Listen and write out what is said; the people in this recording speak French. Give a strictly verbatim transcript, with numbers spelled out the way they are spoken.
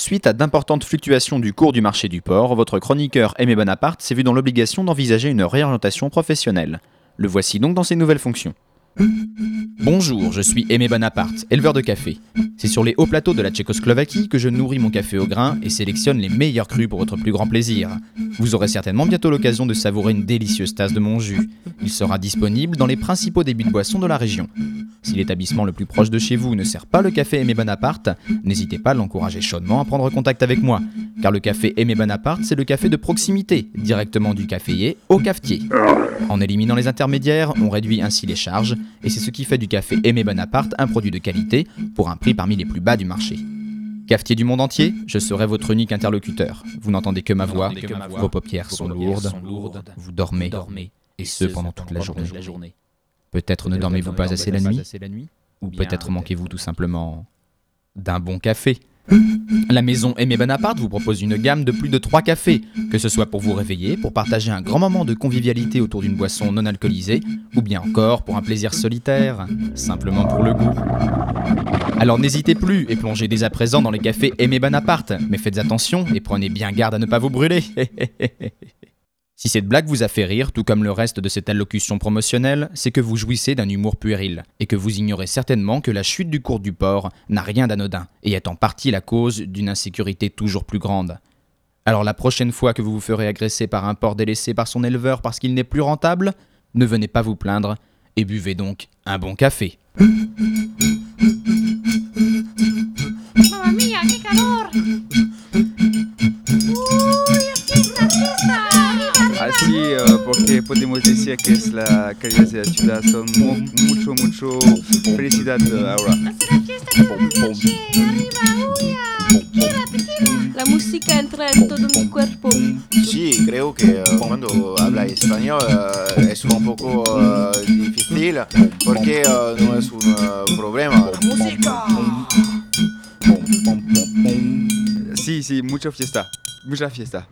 Suite à d'importantes fluctuations du cours du marché du porc, votre chroniqueur Aimé Bonaparte s'est vu dans l'obligation d'envisager une réorientation professionnelle. Le voici donc dans ses nouvelles fonctions. Bonjour, je suis Aimé Bonaparte, éleveur de café. C'est sur les hauts plateaux de la Tchécoslovaquie que je nourris mon café au grain et sélectionne les meilleurs crus pour votre plus grand plaisir. Vous aurez certainement bientôt l'occasion de savourer une délicieuse tasse de mon jus. Il sera disponible dans les principaux débits de boissons de la région. Si l'établissement le plus proche de chez vous ne sert pas le café Aimé Bonaparte, n'hésitez pas à l'encourager chaudement à prendre contact avec moi. Car le café Aimé Bonaparte, c'est le café de proximité, directement du caféier au cafetier. En éliminant les intermédiaires, on réduit ainsi les charges, et c'est ce qui fait du café Aimé Bonaparte un produit de qualité pour un prix parmi les plus bas du marché. Cafetier du monde entier, je serai votre unique interlocuteur. Vous n'entendez que ma voix, que ma voix. Vos paupières sont lourdes, vous dormez, et ce pendant toute la journée. Peut-être ne dormez-vous pas assez la nuit, ou peut-être manquez-vous tout simplement d'un bon café. La maison Aimé Bonaparte vous propose une gamme de plus de trois cafés, que ce soit pour vous réveiller, pour partager un grand moment de convivialité autour d'une boisson non alcoolisée, ou bien encore pour un plaisir solitaire, simplement pour le goût. Alors n'hésitez plus et plongez dès à présent dans les cafés Aimé Bonaparte, mais faites attention et prenez bien garde à ne pas vous brûler. Si cette blague vous a fait rire, tout comme le reste de cette allocution promotionnelle, c'est que vous jouissez d'un humour puéril, et que vous ignorez certainement que la chute du cours du porc n'a rien d'anodin, et est en partie la cause d'une insécurité toujours plus grande. Alors la prochaine fois que vous vous ferez agresser par un porc délaissé par son éleveur parce qu'il n'est plus rentable, ne venez pas vous plaindre, et buvez donc un bon café. Mamma mia, qué calor! Así, uh, porque podemos decir que es la calidad de la ciudad, son mu- mucho, mucho felicidad uh, ahora. Hacer la fiesta con la noche, arriba, uya, tequila, tequila. La música entra en todo mi cuerpo. Sí, creo que uh, cuando habla español uh, es un poco uh, difícil porque uh, no es un uh, problema. ¡Música! Sí, sí, mucha fiesta, mucha fiesta.